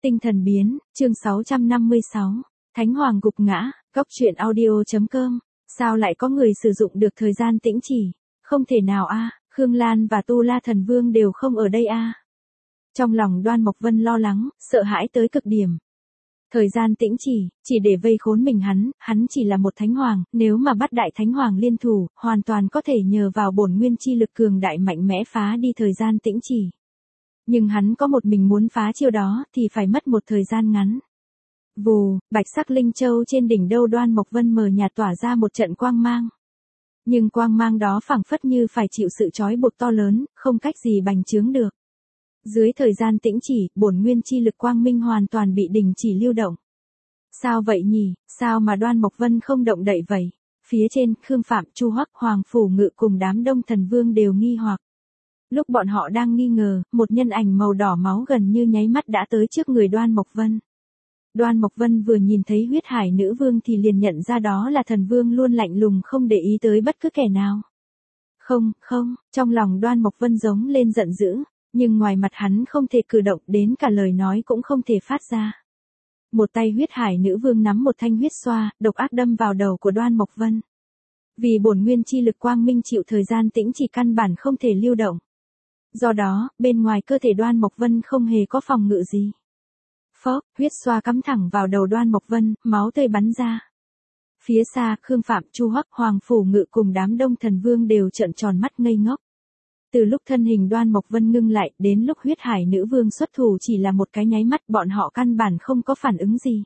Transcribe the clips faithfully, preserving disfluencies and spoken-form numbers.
Tinh thần biến, chương sáu trăm năm mươi sáu. Thánh Hoàng gục ngã, góc truyện audio.com. Sao lại có người sử dụng được thời gian tĩnh chỉ? Không thể nào a, Khương Lan và Tu La Thần Vương đều không ở đây a. Trong lòng Đoan Mộc Vân lo lắng, sợ hãi tới cực điểm. Thời gian tĩnh chỉ, chỉ để vây khốn mình hắn, hắn chỉ là một thánh hoàng, nếu mà bắt đại thánh hoàng liên thủ, hoàn toàn có thể nhờ vào bổn nguyên chi lực cường đại mạnh mẽ phá đi thời gian tĩnh chỉ. Nhưng hắn có một mình muốn phá chiêu đó thì phải mất một thời gian ngắn. Vù, bạch sắc linh châu trên đỉnh đầu Đoan Mộc Vân mờ nhạt tỏa ra một trận quang mang. Nhưng quang mang đó phảng phất như phải chịu sự trói buộc to lớn, không cách gì bành trướng được. Dưới thời gian tĩnh chỉ, bổn nguyên chi lực quang minh hoàn toàn bị đình chỉ lưu động. Sao vậy nhỉ, sao mà Đoan Mộc Vân không động đậy vậy? Phía trên, Khương Phạm, Chu Hoắc, Hoàng Phủ Ngự cùng đám Đông Thần Vương đều nghi hoặc. Lúc bọn họ đang nghi ngờ, một nhân ảnh màu đỏ máu gần như nháy mắt đã tới trước người Đoan Mộc Vân. Đoan Mộc Vân vừa nhìn thấy huyết hải nữ vương thì liền nhận ra đó là thần vương luôn lạnh lùng không để ý tới bất cứ kẻ nào. Không, không, trong lòng Đoan Mộc Vân giống lên giận dữ, nhưng ngoài mặt hắn không thể cử động, đến cả lời nói cũng không thể phát ra. Một tay huyết hải nữ vương nắm một thanh huyết xoa, độc ác đâm vào đầu của Đoan Mộc Vân. Vì bổn nguyên chi lực quang minh chịu thời gian tĩnh chỉ căn bản không thể lưu động. Do đó, bên ngoài cơ thể Đoan Mộc Vân không hề có phòng ngự gì. Phốc, huyết xoa cắm thẳng vào đầu Đoan Mộc Vân, máu tươi bắn ra. Phía xa, Khương Phạm, Chu Hoắc, Hoàng Phủ Ngự cùng đám Đông Thần Vương đều trợn tròn mắt ngây ngốc. Từ lúc thân hình Đoan Mộc Vân ngưng lại, đến lúc huyết hải nữ vương xuất thủ chỉ là một cái nháy mắt, bọn họ căn bản không có phản ứng gì.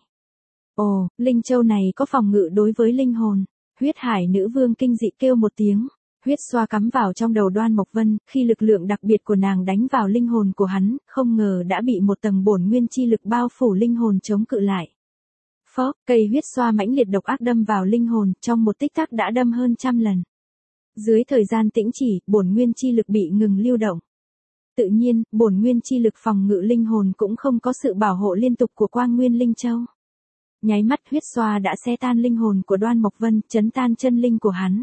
Ồ, linh châu này có phòng ngự đối với linh hồn. Huyết hải nữ vương kinh dị kêu một tiếng. Huyết xoa cắm vào trong đầu Đoan Mộc Vân, khi lực lượng đặc biệt của nàng đánh vào linh hồn của hắn, không ngờ đã bị một tầng bổn nguyên chi lực bao phủ linh hồn chống cự lại. Phốc, cây huyết xoa mãnh liệt độc ác đâm vào linh hồn, trong một tích tắc đã đâm hơn trăm lần. Dưới thời gian tĩnh chỉ, bổn nguyên chi lực bị ngừng lưu động. Tự nhiên, bổn nguyên chi lực phòng ngự linh hồn cũng không có sự bảo hộ liên tục của Quang Nguyên Linh Châu. Nháy mắt huyết xoa đã xé tan linh hồn của Đoan Mộc Vân, chấn tan chân linh của hắn.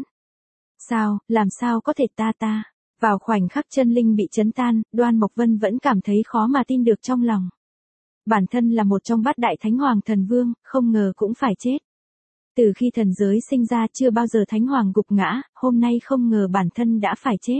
Sao, làm sao có thể ta ta? Vào khoảnh khắc chân linh bị chấn tan, Đoan Mộc Vân vẫn cảm thấy khó mà tin được trong lòng. Bản thân là một trong bát đại thánh hoàng thần vương, không ngờ cũng phải chết. Từ khi thần giới sinh ra chưa bao giờ thánh hoàng gục ngã, hôm nay không ngờ bản thân đã phải chết.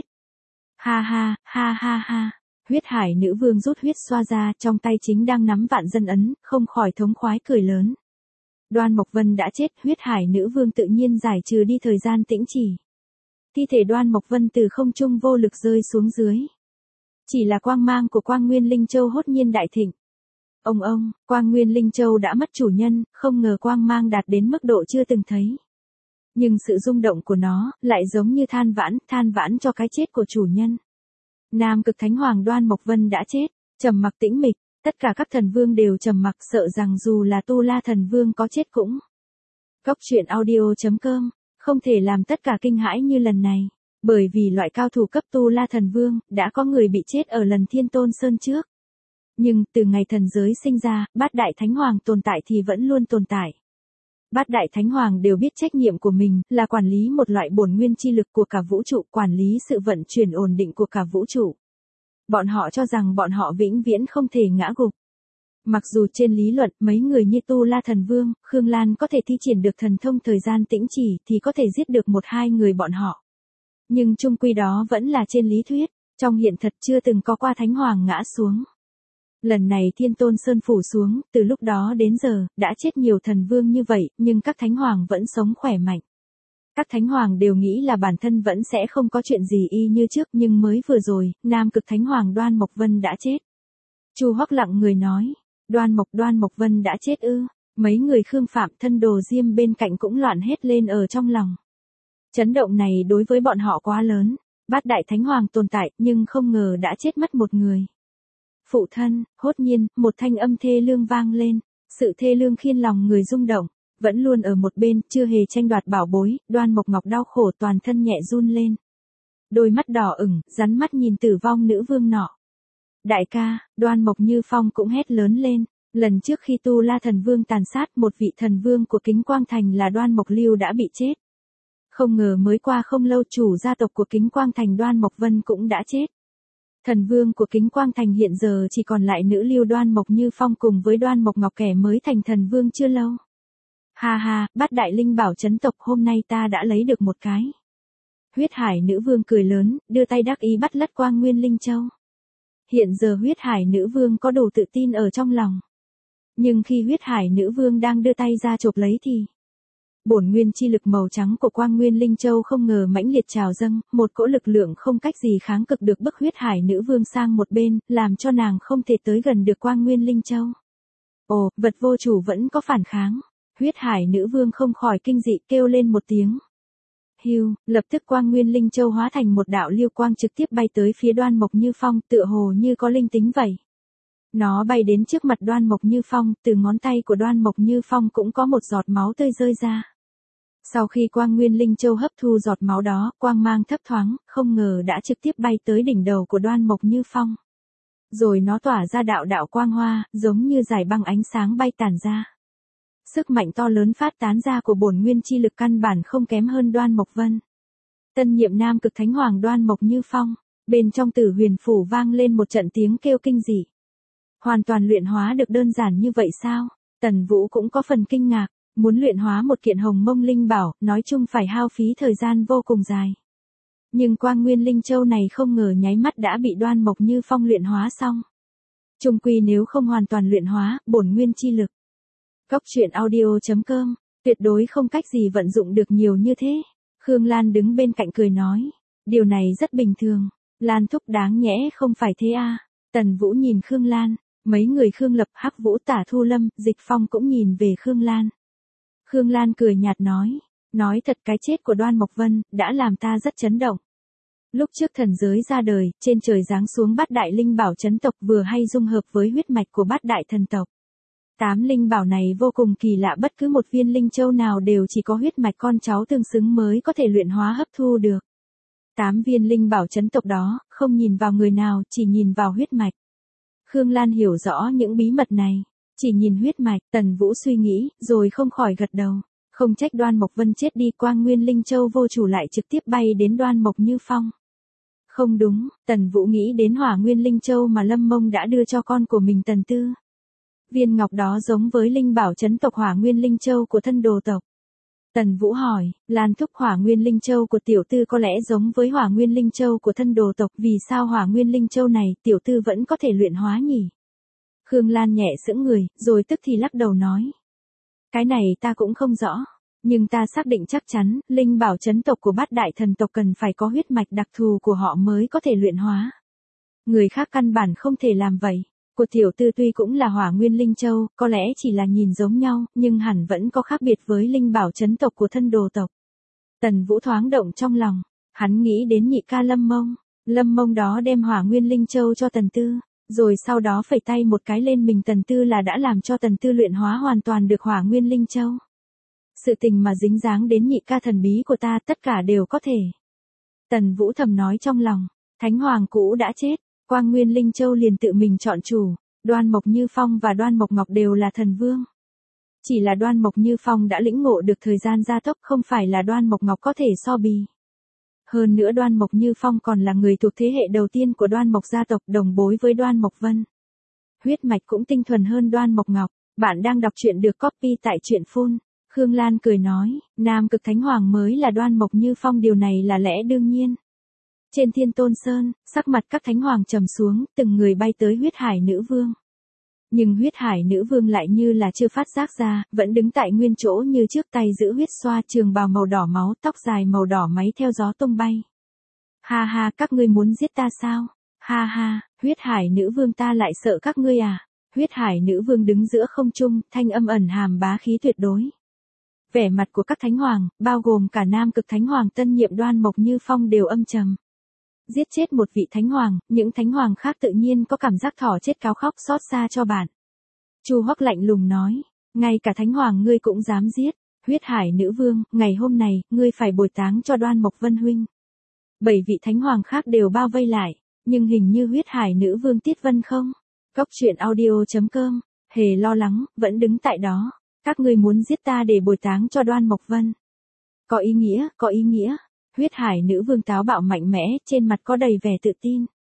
Ha ha, ha ha ha. Huyết hải nữ vương rút huyết xoa ra, trong tay chính đang nắm vạn dân ấn, không khỏi thống khoái cười lớn. Đoan Mộc Vân đã chết, huyết hải nữ vương tự nhiên giải trừ đi thời gian tĩnh chỉ. Thi thể Đoan Mộc Vân từ không trung vô lực rơi xuống dưới. Chỉ là quang mang của Quang Nguyên Linh Châu hốt nhiên đại thịnh. Ông ông, Quang Nguyên Linh Châu đã mất chủ nhân, không ngờ quang mang đạt đến mức độ chưa từng thấy. Nhưng sự rung động của nó, lại giống như than vãn, than vãn cho cái chết của chủ nhân. Nam Cực Thánh Hoàng Đoan Mộc Vân đã chết, trầm mặc tĩnh mịch, tất cả các thần vương đều trầm mặc, sợ rằng dù là Tu La Thần Vương có chết cũng. Góc truyện audio.com, không thể làm tất cả kinh hãi như lần này, bởi vì loại cao thủ cấp Tu La Thần Vương, đã có người bị chết ở lần Thiên Tôn Sơn trước. Nhưng, từ ngày thần giới sinh ra, bát đại thánh hoàng tồn tại thì vẫn luôn tồn tại. Bát đại thánh hoàng đều biết trách nhiệm của mình, là quản lý một loại bổn nguyên chi lực của cả vũ trụ, quản lý sự vận chuyển ổn định của cả vũ trụ. Bọn họ cho rằng bọn họ vĩnh viễn không thể ngã gục. Mặc dù trên lý luận, mấy người như Tu La Thần Vương, Khương Lan có thể thi triển được thần thông thời gian tĩnh chỉ thì có thể giết được một hai người bọn họ. Nhưng chung quy đó vẫn là trên lý thuyết, trong hiện thật chưa từng có qua thánh hoàng ngã xuống. Lần này Thiên Tôn Sơn phủ xuống, từ lúc đó đến giờ, đã chết nhiều thần vương như vậy, nhưng các thánh hoàng vẫn sống khỏe mạnh. Các thánh hoàng đều nghĩ là bản thân vẫn sẽ không có chuyện gì y như trước, nhưng mới vừa rồi, Nam Cực Thánh Hoàng Đoan Mộc Vân đã chết. Chu Hoắc lặng người nói, Đoan Mộc Đoan Mộc Vân đã chết ư? Mấy người Khương Phạm thân đồ Diêm bên cạnh cũng loạn hết lên ở trong lòng. Chấn động này đối với bọn họ quá lớn, bát đại thánh hoàng tồn tại, nhưng không ngờ đã chết mất một người. Phụ thân, hốt nhiên, một thanh âm thê lương vang lên, sự thê lương khiến lòng người rung động, vẫn luôn ở một bên, chưa hề tranh đoạt bảo bối, Đoan Mộc Ngọc đau khổ toàn thân nhẹ run lên. Đôi mắt đỏ ửng, rắn mắt nhìn tử vong nữ vương nọ. Đại ca, Đoan Mộc Như Phong cũng hét lớn lên, lần trước khi Tu La Thần Vương tàn sát một vị thần vương của Kính Quang Thành là Đoan Mộc Lưu đã bị chết. Không ngờ mới qua không lâu chủ gia tộc của Kính Quang Thành Đoan Mộc Vân cũng đã chết. Thần vương của Kính Quang Thành hiện giờ chỉ còn lại nữ lưu Đoan Mộc Như Phong cùng với Đoan Mộc Ngọc kẻ mới thành thần vương chưa lâu. Ha ha, Bát Đại Linh Bảo chấn tộc hôm nay ta đã lấy được một cái. Huyết Hải Nữ Vương cười lớn, đưa tay đắc ý bắt lất Quang Nguyên Linh Châu. Hiện giờ Huyết Hải Nữ Vương có đủ tự tin ở trong lòng. Nhưng khi Huyết Hải Nữ Vương đang đưa tay ra chộp lấy thì bổn nguyên chi lực màu trắng của Quang Nguyên Linh Châu không ngờ mãnh liệt trào dâng, một cỗ lực lượng không cách gì kháng cực được bức Huyết Hải Nữ Vương sang một bên, làm cho nàng không thể tới gần được Quang Nguyên Linh Châu. Ồ, vật vô chủ vẫn có phản kháng. Huyết Hải Nữ Vương không khỏi kinh dị kêu lên một tiếng. Hưu, lập tức Quang Nguyên Linh Châu hóa thành một đạo lưu quang trực tiếp bay tới phía Đoan Mộc Như Phong, tựa hồ như có linh tính vậy. Nó bay đến trước mặt Đoan Mộc Như Phong, từ ngón tay của Đoan Mộc Như Phong cũng có một giọt máu tươi rơi ra. Sau khi Quang Nguyên Linh Châu hấp thu giọt máu đó, quang mang thấp thoáng, không ngờ đã trực tiếp bay tới đỉnh đầu của Đoan Mộc Như Phong. Rồi nó tỏa ra đạo đạo quang hoa, giống như dải băng ánh sáng bay tản ra. Sức mạnh to lớn phát tán ra của bổn nguyên chi lực căn bản không kém hơn Đoan Mộc Vân. Tân nhiệm Nam Cực Thánh Hoàng Đoan Mộc Như Phong, bên trong Tử Huyền Phủ vang lên một trận tiếng kêu kinh dị. Hoàn toàn luyện hóa được đơn giản như vậy sao? Tần Vũ cũng có phần kinh ngạc, muốn luyện hóa một kiện Hồng Mông Linh Bảo, nói chung phải hao phí thời gian vô cùng dài. Nhưng Quang Nguyên Linh Châu này không ngờ nháy mắt đã bị Đoan Mộc Như Phong luyện hóa xong. Chung quy nếu không hoàn toàn luyện hóa, bổn nguyên chi lực. Góc truyện audio chấm com, tuyệt đối không cách gì vận dụng được nhiều như thế. Khương Lan đứng bên cạnh cười nói, điều này rất bình thường, Lan thúc đáng nhẽ không phải thế à. Tần Vũ nhìn Khương Lan, mấy người Khương Lập, Hắc Vũ, Tả Thu Lâm, Dịch Phong cũng nhìn về Khương Lan. Khương Lan cười nhạt nói, nói thật cái chết của Đoan Mộc Vân đã làm ta rất chấn động. Lúc trước thần giới ra đời, trên trời giáng xuống Bát Đại Linh Bảo chấn tộc vừa hay dung hợp với huyết mạch của Bát Đại thần tộc. Tám linh bảo này vô cùng kỳ lạ, bất cứ một viên linh châu nào đều chỉ có huyết mạch con cháu tương xứng mới có thể luyện hóa hấp thu được. Tám viên linh bảo chấn tộc đó, không nhìn vào người nào, chỉ nhìn vào huyết mạch. Khương Lan hiểu rõ những bí mật này, chỉ nhìn huyết mạch, Tần Vũ suy nghĩ, rồi không khỏi gật đầu. Không trách Đoan Mộc Vân chết đi, Quang Nguyên Linh Châu vô chủ lại trực tiếp bay đến Đoan Mộc Như Phong. Không đúng, Tần Vũ nghĩ đến Hỏa Nguyên Linh Châu mà Lâm Mông đã đưa cho con của mình Tần Tư. Viên ngọc đó giống với linh bảo chấn tộc Hỏa Nguyên Linh Châu của thân đồ tộc. Tần Vũ hỏi, Lan thúc, Hỏa Nguyên Linh Châu của tiểu tư có lẽ giống với Hỏa Nguyên Linh Châu của thân đồ tộc, vì sao Hỏa Nguyên Linh Châu này tiểu tư vẫn có thể luyện hóa nhỉ? Khương Lan nhẹ sững người, rồi tức thì lắc đầu nói. Cái này ta cũng không rõ, nhưng ta xác định chắc chắn, linh bảo chấn tộc của Bát Đại thần tộc cần phải có huyết mạch đặc thù của họ mới có thể luyện hóa. Người khác căn bản không thể làm vậy. Của tiểu tư tuy cũng là Hỏa Nguyên Linh Châu, có lẽ chỉ là nhìn giống nhau, nhưng hẳn vẫn có khác biệt với linh bảo chấn tộc của thân đồ tộc. Tần Vũ thoáng động trong lòng, hắn nghĩ đến nhị ca Lâm Mông. Lâm Mông đó đem Hỏa Nguyên Linh Châu cho Tần Tư, rồi sau đó phẩy tay một cái lên mình Tần Tư là đã làm cho Tần Tư luyện hóa hoàn toàn được Hỏa Nguyên Linh Châu. Sự tình mà dính dáng đến nhị ca thần bí của ta tất cả đều có thể. Tần Vũ thầm nói trong lòng, Thánh Hoàng cũ đã chết. Quang Nguyên Linh Châu liền tự mình chọn chủ, Đoan Mộc Như Phong và Đoan Mộc Ngọc đều là thần vương. Chỉ là Đoan Mộc Như Phong đã lĩnh ngộ được thời gian gia tốc, không phải là Đoan Mộc Ngọc có thể so bì. Hơn nữa Đoan Mộc Như Phong còn là người thuộc thế hệ đầu tiên của Đoan Mộc gia tộc, đồng bối với Đoan Mộc Vân. Huyết mạch cũng tinh thuần hơn Đoan Mộc Ngọc. Bạn đang đọc truyện được copy tại truyện phun. Khương Lan cười nói, Nam Cực Thánh Hoàng mới là Đoan Mộc Như Phong, điều này là lẽ đương nhiên. Trên Thiên Tôn Sơn, sắc mặt các thánh hoàng trầm xuống, từng người bay tới Huyết Hải Nữ Vương. Nhưng Huyết Hải Nữ Vương lại như là chưa phát giác ra, vẫn đứng tại nguyên chỗ như trước, tay giữ huyết xoa, trường bào màu đỏ máu, tóc dài màu đỏ máy theo gió tung bay. Ha ha, các ngươi muốn giết ta sao? Ha ha, Huyết Hải Nữ Vương, ta lại sợ các ngươi à? Huyết Hải Nữ Vương đứng giữa không trung, thanh âm ẩn hàm bá khí tuyệt đối. Vẻ mặt của các thánh hoàng, bao gồm cả Nam Cực Thánh Hoàng tân nhiệm Đoan Mộc Như Phong đều âm trầm. Giết chết một vị thánh hoàng, những thánh hoàng khác tự nhiên có cảm giác thỏ chết cáo khóc xót xa cho bạn. Chu Hoắc lạnh lùng nói, ngay cả thánh hoàng ngươi cũng dám giết. Huyết Hải Nữ Vương, ngày hôm này, ngươi phải bồi táng cho Đoan Mộc Vân huynh. Bảy vị thánh hoàng khác đều bao vây lại, nhưng hình như Huyết Hải Nữ Vương Tiết Vân không. Góc truyện audio chấm com, hề lo lắng, vẫn đứng tại đó. Các ngươi muốn giết ta để bồi táng cho Đoan Mộc Vân. Có ý nghĩa, có ý nghĩa. Huyết Hải Nữ Vương táo bạo mạnh mẽ, trên mặt có đầy vẻ tự tin.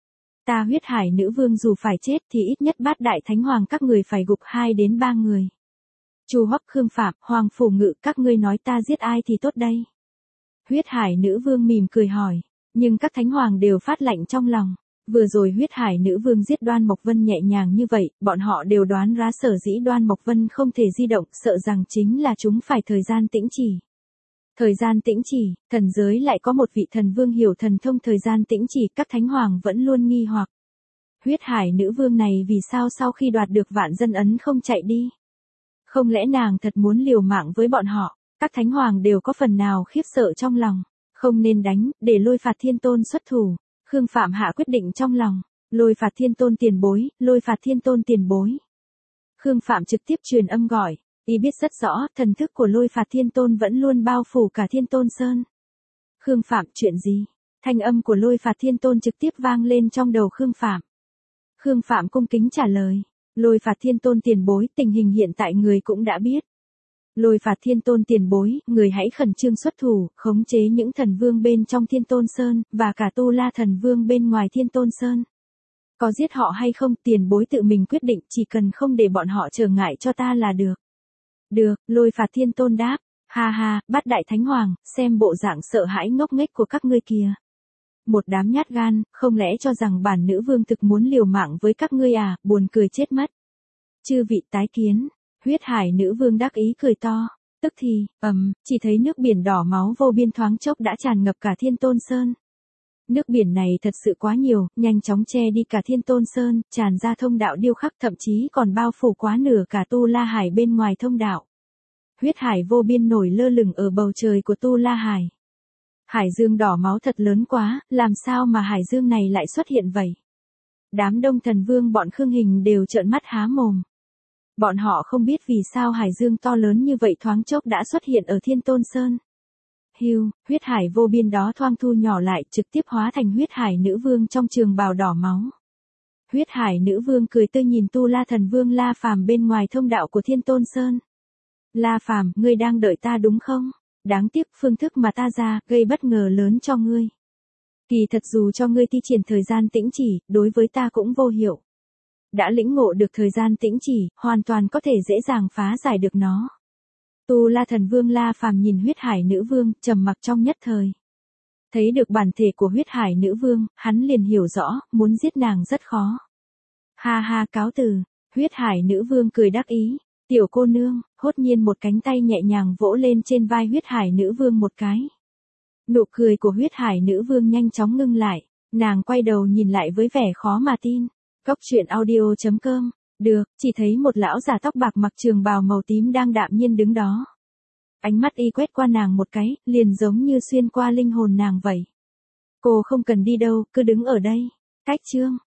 Ta huyết hải nữ vương dù phải chết thì ít nhất bát đại thánh hoàng các người phải gục hai đến ba người. Chu Hoắc Khương Phạm, Hoàng Phủ Ngự, các ngươi nói ta giết ai thì tốt đây? Huyết hải nữ vương mỉm cười hỏi, nhưng các thánh hoàng đều phát lạnh trong lòng. Vừa rồi huyết hải nữ vương giết Đoan Mộc Vân nhẹ nhàng như vậy, bọn họ đều đoán ra sở dĩ Đoan Mộc Vân không thể di động, sợ rằng chính là chúng phải thời gian tĩnh chỉ. Thời gian tĩnh chỉ, thần giới lại có một vị thần vương hiểu thần thông thời gian tĩnh chỉ, các thánh hoàng vẫn luôn nghi hoặc. Huyết hải nữ vương này vì sao sau khi đoạt được vạn dân ấn không chạy đi? Không lẽ nàng thật muốn liều mạng với bọn họ? Các thánh hoàng đều có phần nào khiếp sợ trong lòng. Không nên đánh, để Lôi Phạt Thiên Tôn xuất thủ. Khương Phạm hạ quyết định trong lòng. Lôi Phạt Thiên Tôn tiền bối, Lôi Phạt Thiên Tôn tiền bối. Khương Phạm trực tiếp truyền âm gọi. Y biết rất rõ, thần thức của Lôi Phạt Thiên Tôn vẫn luôn bao phủ cả Thiên Tôn Sơn. Khương Phạm, chuyện gì? Thanh âm của Lôi Phạt Thiên Tôn trực tiếp vang lên trong đầu Khương Phạm. Khương Phạm cung kính trả lời. Lôi Phạt Thiên Tôn tiền bối, tình hình hiện tại người cũng đã biết. Lôi Phạt Thiên Tôn tiền bối, người hãy khẩn trương xuất thủ, khống chế những thần vương bên trong Thiên Tôn Sơn, và cả Tu La thần vương bên ngoài Thiên Tôn Sơn. Có giết họ hay không, tiền bối tự mình quyết định, chỉ cần không để bọn họ trở ngại cho ta là được. Được, Lôi Phạt Thiên Tôn đáp. Ha ha, bát đại thánh hoàng, xem bộ dạng sợ hãi ngốc nghếch của các ngươi kìa. Một đám nhát gan, không lẽ cho rằng bản nữ vương thực muốn liều mạng với các ngươi à, buồn cười chết mất. Chư vị tái kiến, huyết hải nữ vương đắc ý cười to. Tức thì, ầm, um, chỉ thấy nước biển đỏ máu vô biên thoáng chốc đã tràn ngập cả Thiên Tôn Sơn. Nước biển này thật sự quá nhiều, nhanh chóng che đi cả Thiên Tôn Sơn, tràn ra thông đạo điêu khắc, thậm chí còn bao phủ quá nửa cả Tu La Hải bên ngoài thông đạo. Huyết hải vô biên nổi lơ lửng ở bầu trời của Tu La Hải. Hải dương đỏ máu thật lớn quá, làm sao mà hải dương này lại xuất hiện vậy? Đám đông thần vương bọn Khương Hình đều trợn mắt há mồm. Bọn họ không biết vì sao hải dương to lớn như vậy thoáng chốc đã xuất hiện ở Thiên Tôn Sơn. Hưu, huyết hải vô biên đó thoang thu nhỏ lại, trực tiếp hóa thành huyết hải nữ vương trong trường bào đỏ máu. Huyết hải nữ vương cười tươi nhìn Tu La thần vương La Phàm bên ngoài thông đạo của Thiên Tôn Sơn. La Phàm, ngươi đang đợi ta đúng không? Đáng tiếc phương thức mà ta ra, gây bất ngờ lớn cho ngươi. Kỳ thật dù cho ngươi thi triển thời gian tĩnh chỉ, đối với ta cũng vô hiệu. Đã lĩnh ngộ được thời gian tĩnh chỉ, hoàn toàn có thể dễ dàng phá giải được nó. Tu La thần vương La Phàm nhìn huyết hải nữ vương, trầm mặc trong nhất thời. Thấy được bản thể của huyết hải nữ vương, hắn liền hiểu rõ, muốn giết nàng rất khó. Ha ha, cáo từ, huyết hải nữ vương cười đắc ý. Tiểu cô nương, hốt nhiên một cánh tay nhẹ nhàng vỗ lên trên vai huyết hải nữ vương một cái. Nụ cười của huyết hải nữ vương nhanh chóng ngưng lại, nàng quay đầu nhìn lại với vẻ khó mà tin. Cốc truyện audio chấm com, được, chỉ thấy một lão già tóc bạc mặc trường bào màu tím đang đạm nhiên đứng đó. Ánh mắt y quét qua nàng một cái, liền giống như xuyên qua linh hồn nàng vậy. Cô không cần đi đâu, cứ đứng ở đây. Cách chương.